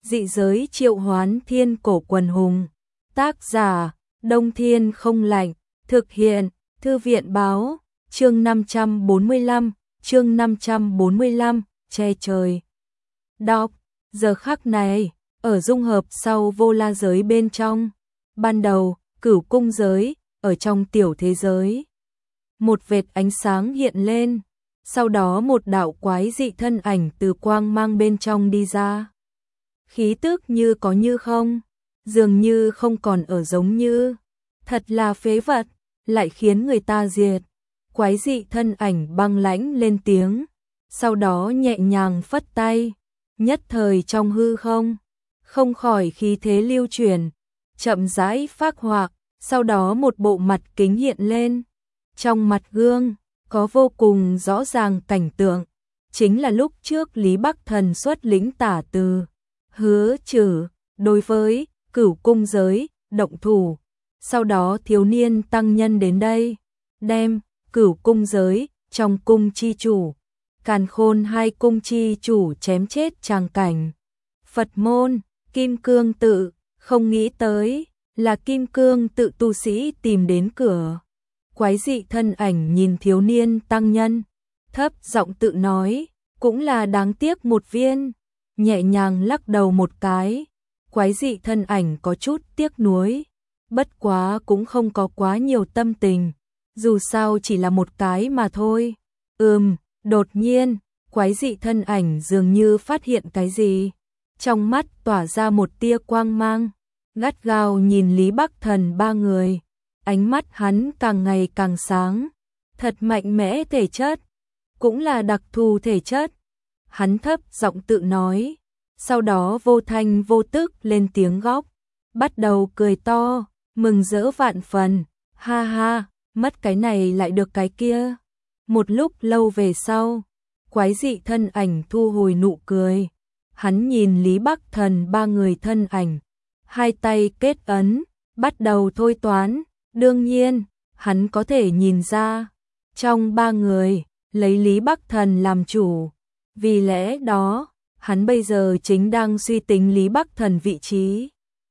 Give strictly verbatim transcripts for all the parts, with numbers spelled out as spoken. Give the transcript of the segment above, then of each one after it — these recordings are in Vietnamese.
dị giới triệu hoán thiên cổ quần hùng. Tác giả, Đông Thiên Không Lạnh, thực hiện, Thư viện báo, chương năm trăm bốn mươi lăm, chương năm trăm bốn mươi lăm, che trời. Đọc, giờ khắc này, ở dung hợp sau vô la giới bên trong. Ban đầu, cửu cung giới, ở trong tiểu thế giới. Một vệt ánh sáng hiện lên, sau đó một đạo quái dị thân ảnh từ quang mang bên trong đi ra. Khí tức như có như không, dường như không còn ở giống như, thật là phế vật, lại khiến người ta diệt. Quái dị thân ảnh băng lãnh lên tiếng, sau đó nhẹ nhàng phất tay, nhất thời trong hư không, không khỏi khí thế lưu chuyển, chậm rãi phác họa, sau đó một bộ mặt kính hiện lên. Trong mặt gương, có vô cùng rõ ràng cảnh tượng, chính là lúc trước Lý Bắc Thần xuất lĩnh tả từ, hứa trừ, đối với cửu cung giới, động thủ. Sau đó thiếu niên tăng nhân đến đây, đem cửu cung giới, trong cung chi chủ, càn khôn hai cung chi chủ chém chết tràng cảnh. Phật môn, Kim Cương tự, không nghĩ tới, là Kim Cương tự tu sĩ tìm đến cửa. Quái dị thân ảnh nhìn thiếu niên tăng nhân, thấp giọng tự nói, cũng là đáng tiếc một viên, nhẹ nhàng lắc đầu một cái. Quái dị thân ảnh có chút tiếc nuối, bất quá cũng không có quá nhiều tâm tình, dù sao chỉ là một cái mà thôi. Ừm, đột nhiên, quái dị thân ảnh dường như phát hiện cái gì, trong mắt tỏa ra một tia quang mang, gắt gao nhìn Lý Bắc Thần ba người. Ánh mắt hắn càng ngày càng sáng, thật mạnh mẽ thể chất, cũng là đặc thù thể chất. Hắn thấp giọng tự nói, sau đó vô thanh vô tức lên tiếng góc, bắt đầu cười to, mừng rỡ vạn phần, ha ha, mất cái này lại được cái kia. Một lúc lâu về sau, quái dị thân ảnh thu hồi nụ cười, hắn nhìn Lý Bắc Thần ba người thân ảnh, hai tay kết ấn, bắt đầu thôi toán. Đương nhiên, hắn có thể nhìn ra, trong ba người, lấy Lý Bắc Thần làm chủ. Vì lẽ đó, hắn bây giờ chính đang suy tính Lý Bắc Thần vị trí.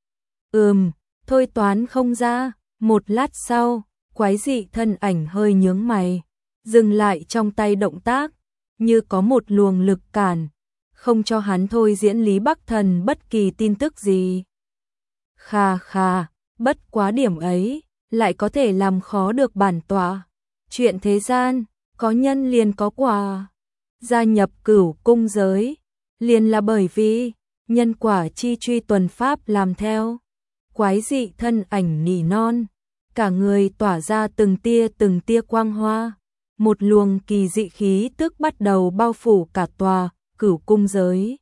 Ừm, thôi toán không ra. Một lát sau, quái dị thân ảnh hơi nhướng mày, dừng lại trong tay động tác, như có một luồng lực cản, không cho hắn thôi diễn Lý Bắc Thần bất kỳ tin tức gì. Khà khà, bất quá điểm ấy, lại có thể làm khó được bản tọa. Chuyện thế gian, có nhân liền có quả. Gia nhập cửu cung giới, liền là bởi vì nhân quả chi truy tuần pháp làm theo. Quái dị thân ảnh nỉ non, cả người tỏa ra từng tia từng tia quang hoa. Một luồng kỳ dị khí tức bắt đầu bao phủ cả tòa cửu cung giới.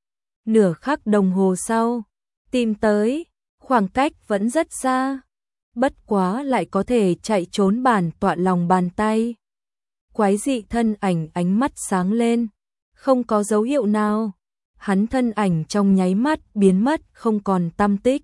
Nửa khắc đồng hồ sau, tìm tới, khoảng cách vẫn rất xa, bất quá lại có thể chạy trốn bản tọa lòng bàn tay. Quái dị thân ảnh ánh mắt sáng lên, không có dấu hiệu nào, hắn thân ảnh trong nháy mắt biến mất không còn tăm tích,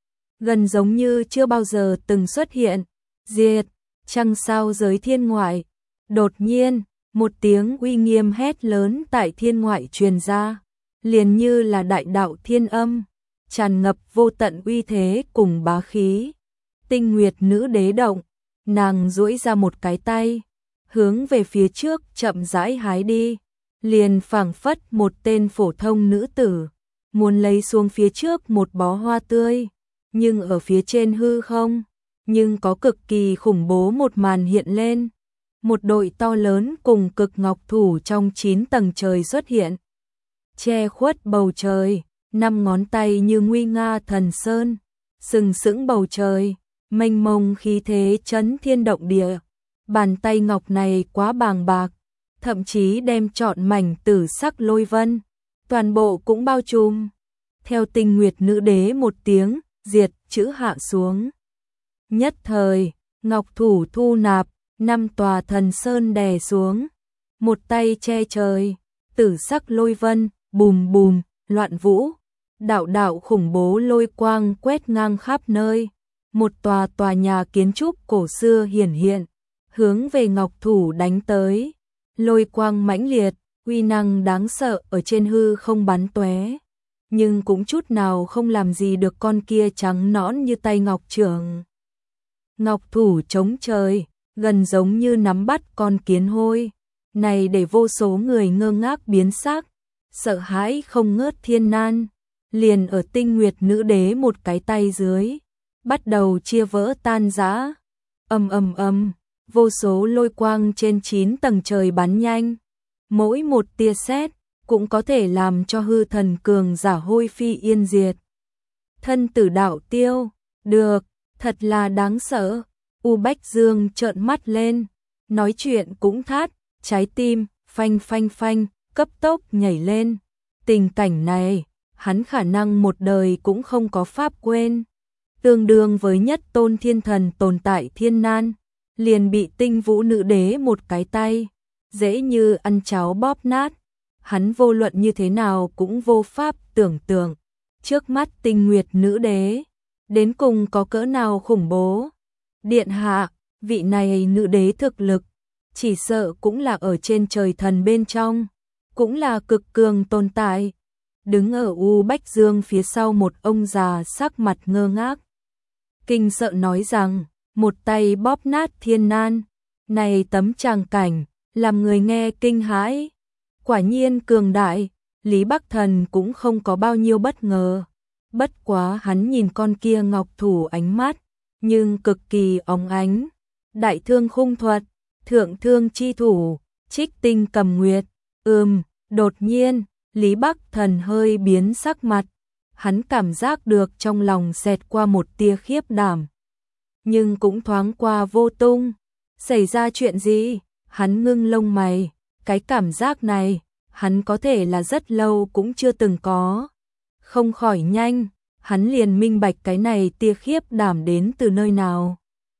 gần giống như chưa bao giờ từng xuất hiện. Diệt, trăng sao giới thiên ngoại. Đột nhiên, một tiếng uy nghiêm hét lớn tại thiên ngoại truyền ra, liền như là đại đạo thiên âm, tràn ngập vô tận uy thế cùng bá khí. Tinh Nguyệt nữ đế động, nàng duỗi ra một cái tay, hướng về phía trước chậm rãi hái đi, liền phảng phất một tên phổ thông nữ tử, muốn lấy xuống phía trước một bó hoa tươi, nhưng ở phía trên hư không, nhưng có cực kỳ khủng bố một màn hiện lên. Một đội to lớn cùng cực ngọc thủ trong chín tầng trời xuất hiện, che khuất bầu trời, năm ngón tay như nguy nga thần sơn, sừng sững bầu trời, mênh mông khí thế chấn thiên động địa. Bàn tay ngọc này quá bàng bạc, thậm chí đem trọn mảnh tử sắc lôi vân, toàn bộ cũng bao trùm. Theo Tinh Nguyệt nữ đế một tiếng, diệt chữ hạ xuống. Nhất thời, ngọc thủ thu nạp, năm tòa thần sơn đè xuống, một tay che trời, tử sắc lôi vân, bùm bùm, loạn vũ, đạo đạo khủng bố lôi quang quét ngang khắp nơi. Một tòa tòa nhà kiến trúc cổ xưa hiển hiện, hướng về ngọc thủ đánh tới, lôi quang mãnh liệt, uy năng đáng sợ ở trên hư không bắn tóe. nhưng cũng chút nào không làm gì được con kia trắng nõn như tay ngọc trưởng. Ngọc thủ chống trời, gần giống như nắm bắt con kiến hôi, này để vô số người ngơ ngác biến sắc, sợ hãi không ngớt. Thiên Nan liền ở Tinh Nguyệt Nữ Đế một cái tay dưới, bắt đầu chia vỡ tan rã. Ầm ầm ầm, vô số lôi quang trên chín tầng trời bắn nhanh, mỗi một tia sét cũng có thể làm cho hư thần cường giả hôi phi yên diệt. Thân tử đạo tiêu, được, thật là đáng sợ. U Bách Dương trợn mắt lên, nói chuyện cũng thát, trái tim phanh phanh phanh cấp tốc nhảy lên. Tình cảnh này, hắn khả năng một đời cũng không có pháp quên. Tương đương với nhất tôn thiên thần tồn tại Thiên Nan, liền bị Tinh Vũ Nữ Đế một cái tay, dễ như ăn cháo bóp nát. Hắn vô luận như thế nào cũng vô pháp tưởng tượng, trước mắt Tinh Nguyệt Nữ Đế đến cùng có cỡ nào khủng bố. Điện hạ, vị này nữ đế thực lực, chỉ sợ cũng là ở trên trời thần bên trong, cũng là cực cường tồn tại. Đứng ở U Bách Dương phía sau một ông già sắc mặt ngơ ngác, kinh sợ nói rằng, một tay bóp nát Thiên Nan, này tấm tràng cảnh, làm người nghe kinh hãi. Quả nhiên cường đại, Lý Bắc Thần cũng không có bao nhiêu bất ngờ. Bất quá hắn nhìn con kia ngọc thủ ánh mắt, nhưng cực kỳ óng ánh. Đại thương khung thuật, thượng thương chi thủ, trích tinh cầm nguyệt. Ừm, đột nhiên, Lý Bắc Thần hơi biến sắc mặt. Hắn cảm giác được trong lòng xẹt qua một tia khiếp đảm, nhưng cũng thoáng qua vô tung. Xảy ra chuyện gì? Hắn ngưng lông mày, cái cảm giác này, hắn có thể là rất lâu cũng chưa từng có. Không khỏi nhanh, hắn liền minh bạch cái này tia khiếp đảm đến từ nơi nào.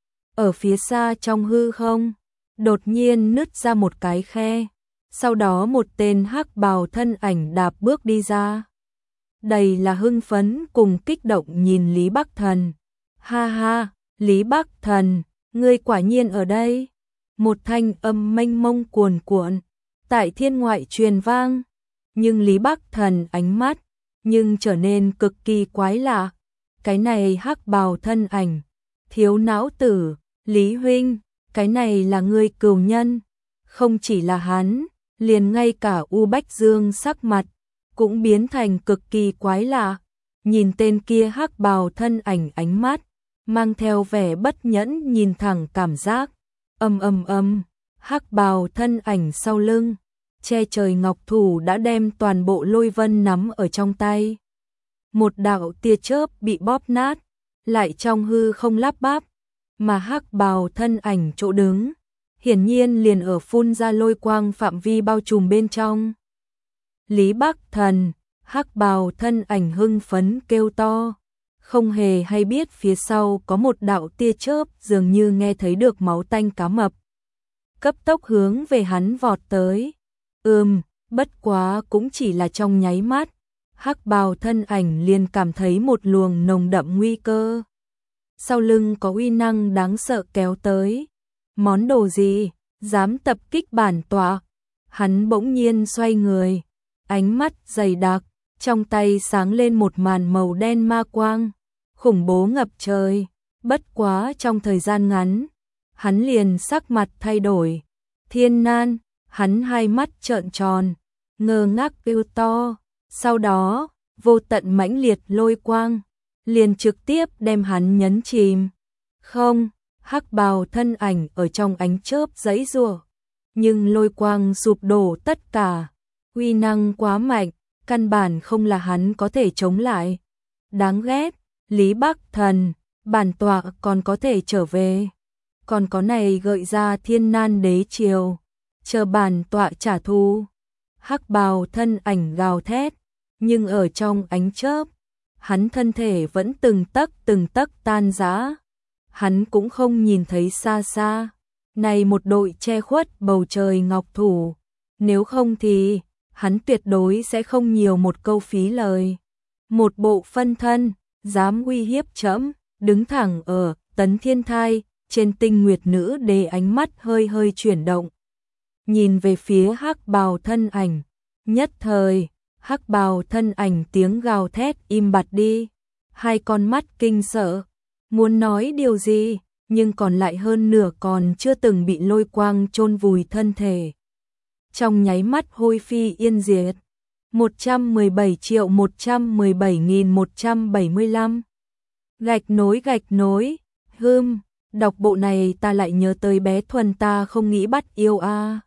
Ở phía xa trong hư không, đột nhiên nứt ra một cái khe, sau đó một tên hắc bào thân ảnh đạp bước đi ra. Đầy là hưng phấn cùng kích động nhìn Lý Bắc Thần. Ha ha, Lý Bắc Thần, ngươi quả nhiên ở đây. Một thanh âm mênh mông cuồn cuộn tại thiên ngoại truyền vang, nhưng Lý Bắc Thần ánh mắt nhưng trở nên cực kỳ quái lạ. Cái này hắc bào thân ảnh, thiếu não tử, Lý huynh, cái này là ngươi cừu nhân. Không chỉ là hắn, liền ngay cả U Bách Dương sắc mặt cũng biến thành cực kỳ quái lạ. Nhìn tên kia hắc bào thân ảnh ánh mắt mang theo vẻ bất nhẫn nhìn thẳng cảm giác. Ầm ầm ầm, hắc bào thân ảnh sau lưng, che trời ngọc thủ đã đem toàn bộ lôi vân nắm ở trong tay. Một đạo tia chớp bị bóp nát, lại trong hư không lắp bắp, mà hắc bào thân ảnh chỗ đứng, hiển nhiên liền ở phun ra lôi quang phạm vi bao trùm bên trong. Lý Bắc Thần, hắc bào thân ảnh hưng phấn kêu to, không hề hay biết phía sau có một đạo tia chớp dường như nghe thấy được máu tanh cá mập, cấp tốc hướng về hắn vọt tới. Ừm, bất quá cũng chỉ là trong nháy mắt, hắc bào thân ảnh liền cảm thấy một luồng nồng đậm nguy cơ. Sau lưng có uy năng đáng sợ kéo tới. Món đồ gì, dám tập kích bản tọa? Hắn bỗng nhiên xoay người, ánh mắt dày đặc, trong tay sáng lên một màn màu đen ma quang, khủng bố ngập trời. Bất quá trong thời gian ngắn, hắn liền sắc mặt thay đổi. Thiên Nan, hắn hai mắt trợn tròn, ngơ ngác kêu to, sau đó, vô tận mãnh liệt lôi quang liền trực tiếp đem hắn nhấn chìm. Không, hắc bào thân ảnh ở trong ánh chớp giãy giụa, nhưng lôi quang sụp đổ tất cả, uy năng quá mạnh, căn bản không là hắn có thể chống lại. Đáng ghét, Lý Bắc Thần, bản tọa còn có thể trở về, còn có này gợi ra Thiên Nan đế triều, chờ bản tọa trả thù. Hắc bào thân ảnh gào thét, nhưng ở trong ánh chớp, hắn thân thể vẫn từng tấc từng tấc tan rã. Hắn cũng không nhìn thấy xa xa, này một đội che khuất bầu trời ngọc thủ, nếu không thì hắn tuyệt đối sẽ không nhiều một câu phí lời. Một bộ phân thân, dám uy hiếp trẫm, đứng thẳng ở Tấn Thiên Thai, trên Tinh Nguyệt Nữ Đế ánh mắt hơi hơi chuyển động, nhìn về phía hắc bào thân ảnh, nhất thời, hắc bào thân ảnh tiếng gào thét im bặt đi, hai con mắt kinh sợ, muốn nói điều gì, nhưng còn lại hơn nửa còn chưa từng bị lôi quang chôn vùi thân thể. Trong nháy mắt hôi phi yên diệt, một trăm mười bảy triệu một trăm mười bảy nghìn một trăm bảy mươi lăm. Gạch nối gạch nối, hưm, đọc bộ này ta lại nhớ tới bé Thuần ta không nghĩ bắt yêu a. À.